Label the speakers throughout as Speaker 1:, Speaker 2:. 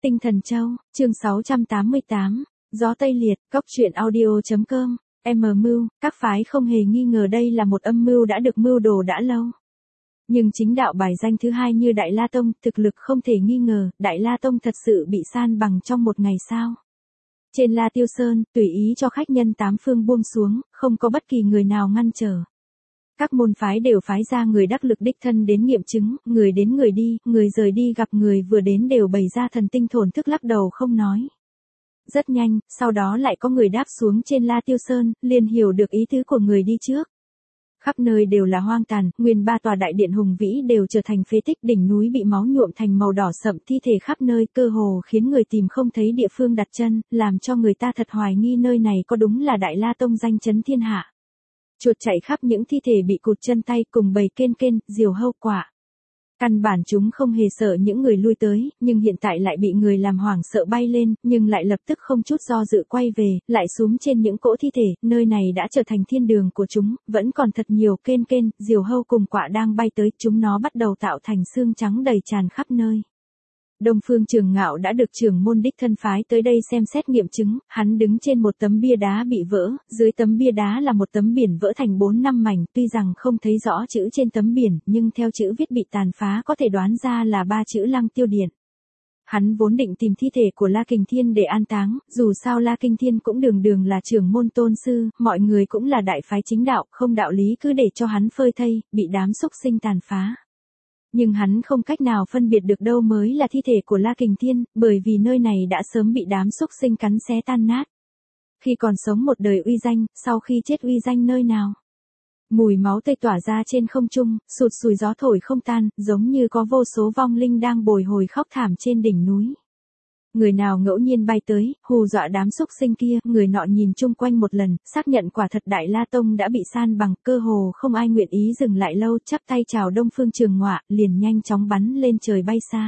Speaker 1: Tinh Thần Châu, chương 688, Gió Tây Liệt, Cốc truyện audio.com, mưu, các phái không hề nghi ngờ đây là một âm mưu đã được mưu đồ đã lâu. Nhưng chính đạo bài danh thứ hai như Đại La Tông, thực lực không thể nghi ngờ, Đại La Tông thật sự bị san bằng trong một ngày sao. Trên La Tiêu Sơn, tùy ý cho khách nhân tám phương buông xuống, không có bất kỳ người nào ngăn trở. Các môn phái đều phái ra người đắc lực đích thân đến nghiệm chứng, người đến người đi, người rời đi gặp người vừa đến đều bày ra thần tinh thổn thức lắc đầu không nói. Rất nhanh, sau đó lại có người đáp xuống trên La Tiêu Sơn, liền hiểu được ý tứ của người đi trước. Khắp nơi đều là hoang tàn, nguyên ba tòa đại điện hùng vĩ đều trở thành phế tích, đỉnh núi bị máu nhuộm thành màu đỏ sậm, thi thể khắp nơi cơ hồ khiến người tìm không thấy địa phương đặt chân, làm cho người ta thật hoài nghi nơi này có đúng là Đại La Tông danh chấn thiên hạ. Chuột chạy khắp những thi thể bị cụt chân tay cùng bầy kên, diều hâu quả. Căn bản chúng không hề sợ những người lui tới, nhưng hiện tại lại bị người làm hoảng sợ bay lên, nhưng lại lập tức không chút do dự quay về, lại xuống trên những cỗ thi thể, nơi này đã trở thành thiên đường của chúng, vẫn còn thật nhiều kên, diều hâu cùng quả đang bay tới, chúng nó bắt đầu tạo thành xương trắng đầy tràn khắp nơi. Đông Phương Trường Ngạo đã được trưởng môn đích thân phái tới đây xem xét nghiệm chứng, hắn đứng trên một tấm bia đá bị vỡ, dưới tấm bia đá là một tấm biển vỡ thành 4-5 mảnh, tuy rằng không thấy rõ chữ trên tấm biển, nhưng theo chữ viết bị tàn phá có thể đoán ra là 3 chữ Lăng Tiêu Điện. Hắn vốn định tìm thi thể của La Kình Thiên để an táng, dù sao La Kình Thiên cũng đường là trưởng môn tôn sư, mọi người cũng là đại phái chính đạo, không đạo lý cứ để cho hắn phơi thây, bị đám xúc sinh tàn phá. Nhưng hắn không cách nào phân biệt được đâu mới là thi thể của La Kình Thiên, bởi vì nơi này đã sớm bị đám xúc sinh cắn xé tan nát. Khi còn sống một đời uy danh, sau khi chết uy danh nơi nào? Mùi máu tươi tỏa ra trên không trung, sụt sùi gió thổi không tan, giống như có vô số vong linh đang bồi hồi khóc thảm trên đỉnh núi. Người nào ngẫu nhiên bay tới, hù dọa đám xúc sinh kia, người nọ nhìn chung quanh một lần, xác nhận quả thật Đại La Tông đã bị san bằng, cơ hồ không ai nguyện ý dừng lại lâu, chắp tay chào Đông Phương Trường Ngọa, liền nhanh chóng bắn lên trời bay xa.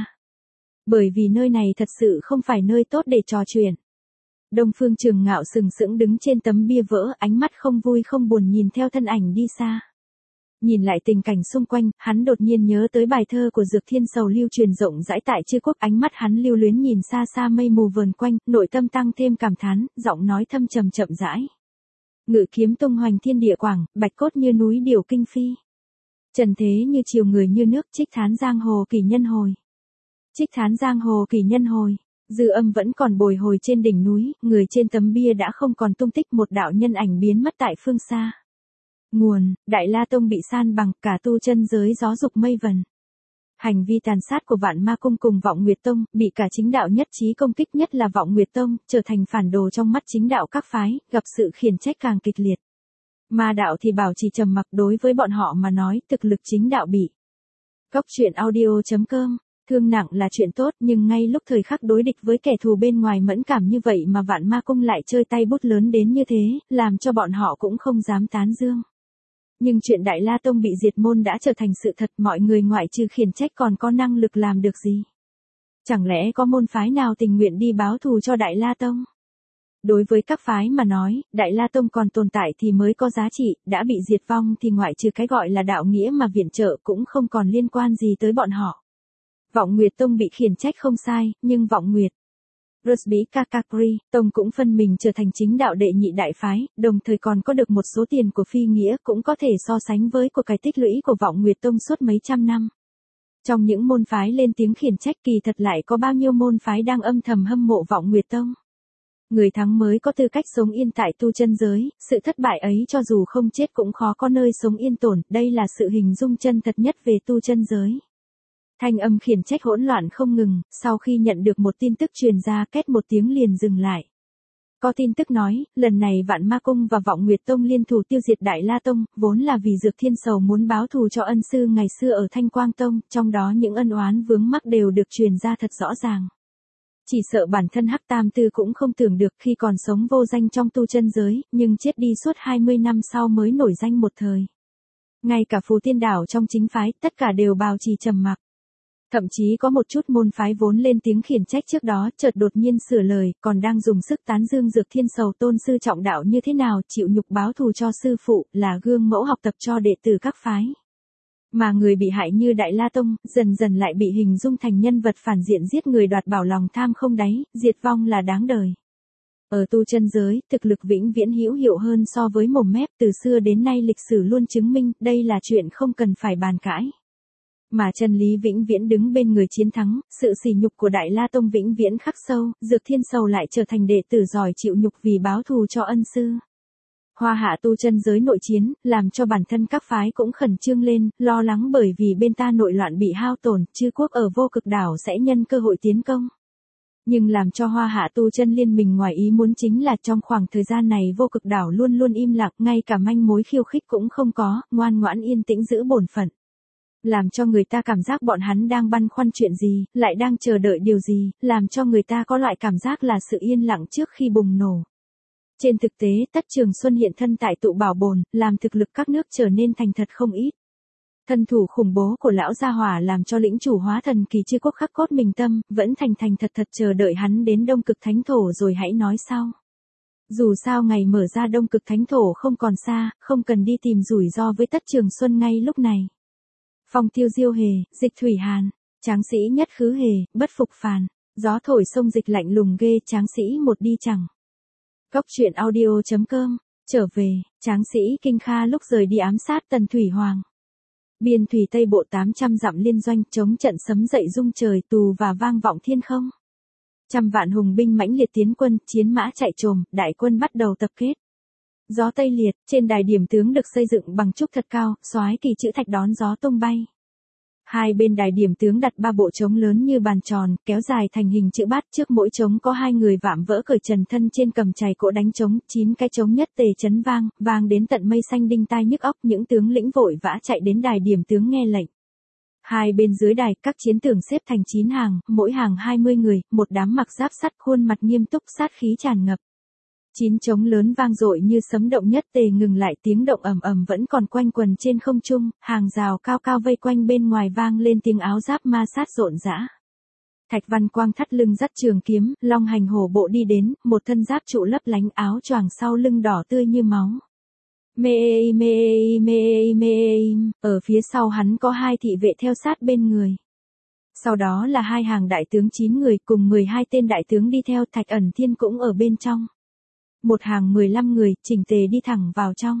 Speaker 1: Bởi vì nơi này thật sự không phải nơi tốt để trò chuyện. Đông Phương Trường Ngạo sừng sững đứng trên tấm bia vỡ, ánh mắt không vui không buồn nhìn theo thân ảnh đi xa. Nhìn lại tình cảnh xung quanh, hắn đột nhiên nhớ tới bài thơ của Dược Thiên Sầu lưu truyền rộng rãi tại Chư Quốc, ánh mắt hắn lưu luyến nhìn xa xa mây mù vờn quanh, nội tâm tăng thêm cảm thán, giọng nói thâm trầm chậm rãi. Ngự kiếm tung hoành thiên địa quảng, bạch cốt như núi điều kinh phi. Trần thế như chiều người như nước, trích thán giang hồ kỳ nhân hồi. Trích thán giang hồ kỳ nhân hồi. Dư âm vẫn còn bồi hồi trên đỉnh núi, người trên tấm bia đã không còn tung tích, một đạo nhân ảnh biến mất tại phương xa. Nguồn, Đại La Tông bị san bằng, cả tu chân giới gió dục mây vần. Hành vi tàn sát của Vạn Ma Cung cùng Vọng Nguyệt Tông, bị cả chính đạo nhất trí công kích, nhất là Vọng Nguyệt Tông, trở thành phản đồ trong mắt chính đạo các phái, gặp sự khiển trách càng kịch liệt. Ma đạo thì bảo trì trầm mặc, đối với bọn họ mà nói, thực lực chính đạo bị. Cốc truyện audio.com, thương nặng là chuyện tốt, nhưng ngay lúc thời khắc đối địch với kẻ thù bên ngoài mẫn cảm như vậy mà Vạn Ma Cung lại chơi tay bút lớn đến như thế, làm cho bọn họ cũng không dám tán dương. Nhưng chuyện Đại La Tông bị diệt môn đã trở thành sự thật, mọi người ngoại trừ khiển trách còn có năng lực làm được gì? Chẳng lẽ có môn phái nào tình nguyện đi báo thù cho Đại La Tông? Đối với các phái mà nói, Đại La Tông còn tồn tại thì mới có giá trị, đã bị diệt vong thì ngoại trừ cái gọi là đạo nghĩa mà viện trợ cũng không còn liên quan gì tới bọn họ. Vọng Nguyệt Tông bị khiển trách không sai, nhưng Vọng Nguyệt Rusby Kakakri Tông cũng phân mình trở thành chính đạo đệ nhị đại phái, đồng thời còn có được một số tiền của phi nghĩa, cũng có thể so sánh với của cái tích lũy của Vọng Nguyệt Tông suốt mấy trăm năm. Trong những môn phái lên tiếng khiển trách kỳ thật lại có bao nhiêu môn phái đang âm thầm hâm mộ Vọng Nguyệt Tông. Người thắng mới có tư cách sống yên tại tu chân giới, sự thất bại ấy cho dù không chết cũng khó có nơi sống yên tổn, đây là sự hình dung chân thật nhất về tu chân giới. Thanh âm khiển trách hỗn loạn không ngừng, sau khi nhận được một tin tức truyền ra, két một tiếng liền dừng lại. Có tin tức nói, lần này Vạn Ma Cung và Vọng Nguyệt Tông liên thủ tiêu diệt Đại La Tông, vốn là vì Dược Thiên Sầu muốn báo thù cho ân sư ngày xưa ở Thanh Quang Tông, trong đó những ân oán vướng mắc đều được truyền ra thật rõ ràng. Chỉ sợ bản thân Hắc Tam Tư cũng không tưởng được khi còn sống vô danh trong tu chân giới, nhưng chết đi suốt 20 năm sau mới nổi danh một thời. Ngay cả Phù Tiên Đảo trong chính phái, tất cả đều bào trì trầm mặc. Thậm chí có một chút môn phái vốn lên tiếng khiển trách trước đó, chợt đột nhiên sửa lời, còn đang dùng sức tán dương Dược Thiên Sầu tôn sư trọng đạo như thế nào, chịu nhục báo thù cho sư phụ, là gương mẫu học tập cho đệ tử các phái. Mà người bị hại như Đại La Tông, dần dần lại bị hình dung thành nhân vật phản diện giết người đoạt bảo lòng tham không đáy, diệt vong là đáng đời. Ở tu chân giới, thực lực vĩnh viễn hữu hiệu hơn so với mồm mép, từ xưa đến nay lịch sử luôn chứng minh, đây là chuyện không cần phải bàn cãi. Mà chân lý vĩnh viễn đứng bên người chiến thắng, sự sỉ nhục của Đại La Tông vĩnh viễn khắc sâu, Dược Thiên Sầu lại trở thành đệ tử giỏi chịu nhục vì báo thù cho ân sư. Hoa hạ tu chân giới nội chiến, làm cho bản thân các phái cũng khẩn trương lên, lo lắng bởi vì bên ta nội loạn bị hao tổn, chư quốc ở Vô Cực Đảo sẽ nhân cơ hội tiến công. Nhưng làm cho Hoa hạ tu chân liên minh ngoài ý muốn chính là trong khoảng thời gian này Vô Cực Đảo luôn luôn im lặng, ngay cả manh mối khiêu khích cũng không có, ngoan ngoãn yên tĩnh giữ bổn phận. Làm cho người ta cảm giác bọn hắn đang băn khoăn chuyện gì, lại đang chờ đợi điều gì, làm cho người ta có loại cảm giác là sự yên lặng trước khi bùng nổ. Trên thực tế, Tất Trường Xuân hiện thân tại tụ bảo bồn, làm thực lực các nước trở nên thành thật không ít. Thân thủ khủng bố của lão gia hỏa làm cho lĩnh chủ hóa thần kỳ chư quốc khắc cốt mình tâm, vẫn thành thành thật thật chờ đợi hắn đến Đông Cực Thánh Thổ rồi hãy nói sau. Dù sao ngày mở ra Đông Cực Thánh Thổ không còn xa, không cần đi tìm rủi ro với Tất Trường Xuân ngay lúc này. Phong tiêu diêu hề, dịch thủy hàn, tráng sĩ nhất khứ hề, bất phục phàn, gió thổi sông dịch lạnh lùng ghê, tráng sĩ một đi chẳng. Cốc truyện audio.com, trở về, tráng sĩ Kinh Kha lúc rời đi ám sát Tần Thủy Hoàng. Biên thủy Tây Bộ 800 dặm liên doanh chống trận sấm dậy rung trời tù và vang vọng thiên không. Trăm vạn hùng binh mãnh liệt tiến quân, chiến mã chạy trồm, đại quân bắt đầu tập kết. Gió Tây liệt, trên đài điểm tướng được xây dựng bằng trúc thật cao, soái kỳ chữ thạch đón gió tung bay. Hai bên đài điểm tướng đặt 3 bộ trống lớn như bàn tròn, kéo dài thành hình chữ bát, trước mỗi trống có 2 người vạm vỡ cởi trần thân trên cầm chày cỗ đánh trống, 9 cái trống nhất tề chấn vang, vang đến tận mây xanh đinh tai nhức óc, những tướng lĩnh vội vã chạy đến đài điểm tướng nghe lệnh. Hai bên dưới đài, các chiến tường xếp thành 9 hàng, mỗi hàng 20 người, một đám mặc giáp sắt, khuôn mặt nghiêm túc, sát khí tràn ngập. 9 trống lớn vang dội như sấm động nhất tề ngừng lại, tiếng động ầm ầm vẫn còn quanh quần trên không trung, hàng rào cao cao vây quanh bên ngoài vang lên tiếng áo giáp ma sát rộn rã. Thạch Văn Quang thắt lưng dắt trường kiếm, long hành hổ bộ đi đến, một thân giáp trụ lấp lánh, áo choàng sau lưng đỏ tươi như máu. Ở phía sau hắn có 2 thị vệ theo sát bên người. Sau đó là 2 hàng đại tướng 9 người cùng 12 tên đại tướng đi theo, Thạch Ẩn Thiên cũng ở bên trong. Một hàng 15 người, chỉnh tề đi thẳng vào trong.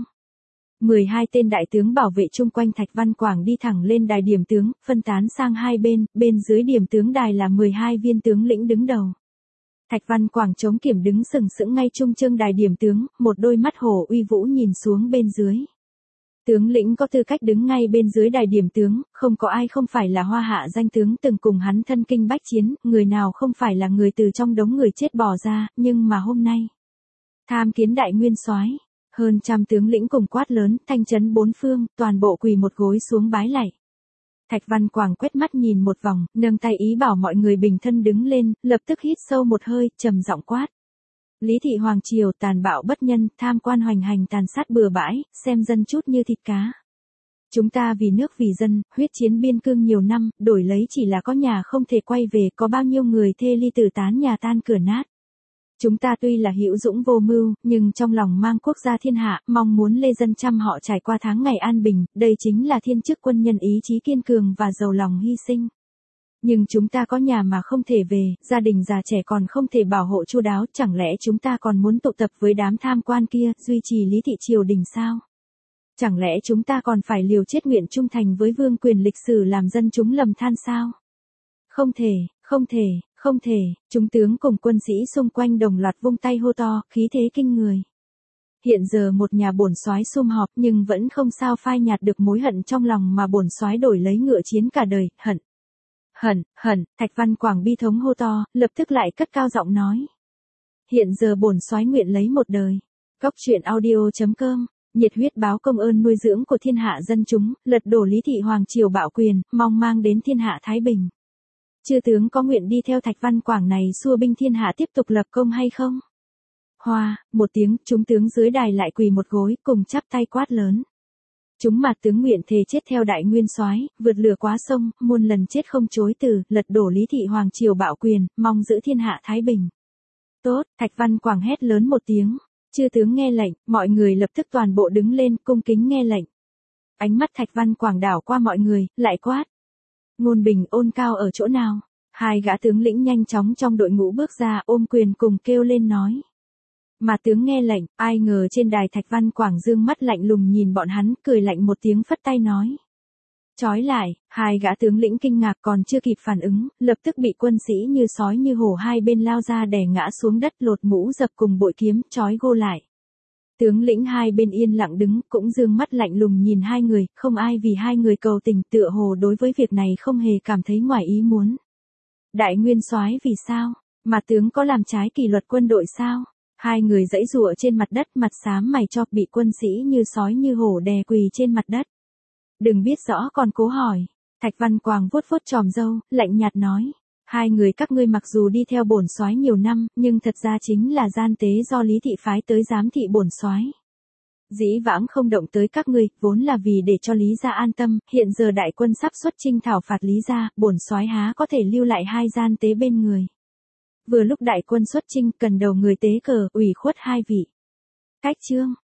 Speaker 1: 12 tên đại tướng bảo vệ chung quanh Thạch Văn Quảng đi thẳng lên đài điểm tướng, phân tán sang hai bên, bên dưới điểm tướng đài là 12 viên tướng lĩnh đứng đầu. Thạch Văn Quảng chống kiểm đứng sừng sững ngay trung trương đài điểm tướng, một đôi mắt hổ uy vũ nhìn xuống bên dưới. Tướng lĩnh có tư cách đứng ngay bên dưới đài điểm tướng, không có ai không phải là Hoa hạ danh tướng từng cùng hắn thân kinh bách chiến, người nào không phải là người từ trong đống người chết bỏ ra, nhưng mà hôm nay tham kiến đại nguyên soái, hơn trăm tướng lĩnh cùng quát lớn, thanh chấn bốn phương, toàn bộ quỳ một gối xuống bái lạy. Thạch Văn Quảng quét mắt nhìn một vòng, nâng tay ý bảo mọi người bình thân đứng lên, lập tức hít sâu một hơi, trầm giọng quát. Lý thị hoàng triều tàn bạo bất nhân, tham quan hoành hành tàn sát bừa bãi, xem dân chút như thịt cá. Chúng ta vì nước vì dân, huyết chiến biên cương nhiều năm, đổi lấy chỉ là có nhà không thể quay về, có bao nhiêu người thê ly tử tán nhà tan cửa nát. Chúng ta tuy là hữu dũng vô mưu, nhưng trong lòng mang quốc gia thiên hạ, mong muốn lê dân trăm họ trải qua tháng ngày an bình, đây chính là thiên chức quân nhân ý chí kiên cường và giàu lòng hy sinh. Nhưng chúng ta có nhà mà không thể về, gia đình già trẻ còn không thể bảo hộ chu đáo, chẳng lẽ chúng ta còn muốn tụ tập với đám tham quan kia, duy trì lý thị triều đình sao? Chẳng lẽ chúng ta còn phải liều chết nguyện trung thành với vương quyền lịch sử làm dân chúng lầm than sao? Không thể, không thể, không thể, chúng tướng cùng quân sĩ xung quanh đồng loạt vung tay hô to, khí thế kinh người. Hiện giờ một nhà bổn soái sum họp nhưng vẫn không sao phai nhạt được mối hận trong lòng mà bổn soái đổi lấy ngựa chiến cả đời, hận. Hận, Thạch Văn Quảng bi thống hô to, lập tức lại cất cao giọng nói. Hiện giờ bổn soái nguyện lấy một đời. Cốc truyện audio.com, nhiệt huyết báo công ơn nuôi dưỡng của thiên hạ dân chúng, lật đổ Lý thị hoàng triều bạo quyền, mong mang đến thiên hạ thái bình. Chư tướng có nguyện đi theo Thạch Văn Quảng này xua binh thiên hạ tiếp tục lập công hay không? Hoa, một tiếng, chúng tướng dưới đài lại quỳ một gối, cùng chắp tay quát lớn. Chúng mặt tướng nguyện thề chết theo đại nguyên soái, vượt lửa quá sông, muôn lần chết không chối từ, lật đổ Lý thị hoàng triều bạo quyền, mong giữ thiên hạ thái bình. Tốt, Thạch Văn Quảng hét lớn một tiếng. Chư tướng nghe lệnh, mọi người lập tức toàn bộ đứng lên, cung kính nghe lệnh. Ánh mắt Thạch Văn Quảng đảo qua mọi người, lại quát. Ngôn Bình Ôn Cao ở chỗ nào? Hai gã tướng lĩnh nhanh chóng trong đội ngũ bước ra ôm quyền cùng kêu lên nói. Mà tướng nghe lệnh, ai ngờ trên đài Thạch Văn Quảng dương mắt lạnh lùng nhìn bọn hắn, cười lạnh một tiếng phất tay nói. Chói lại, hai gã tướng lĩnh kinh ngạc còn chưa kịp phản ứng, lập tức bị quân sĩ như sói như hổ hai bên lao ra đè ngã xuống đất lột mũ dập cùng bội kiếm chói gô lại. Tướng lĩnh hai bên yên lặng đứng, cũng dương mắt lạnh lùng nhìn hai người, không ai vì hai người cầu tình, tựa hồ đối với việc này không hề cảm thấy ngoài ý muốn. Đại nguyên soái vì sao? Mà tướng có làm trái kỷ luật quân đội sao? Hai người giãy giụa trên mặt đất, mặt xám mày cho, bị quân sĩ như sói như hổ đè quỳ trên mặt đất. Đừng biết rõ còn cố hỏi. Thạch Văn Quảng vuốt vuốt chòm râu, lạnh nhạt nói. Hai người các ngươi mặc dù đi theo bổn soái nhiều năm, nhưng thật ra chính là gian tế do Lý Thị phái tới giám thị bổn soái. Dĩ vãng không động tới các ngươi, vốn là vì để cho Lý gia an tâm, hiện giờ đại quân sắp xuất chinh thảo phạt Lý gia, bổn soái há có thể lưu lại hai gian tế bên người. Vừa lúc đại quân xuất chinh, cần đầu người tế cờ, ủy khuất hai vị. Cách chương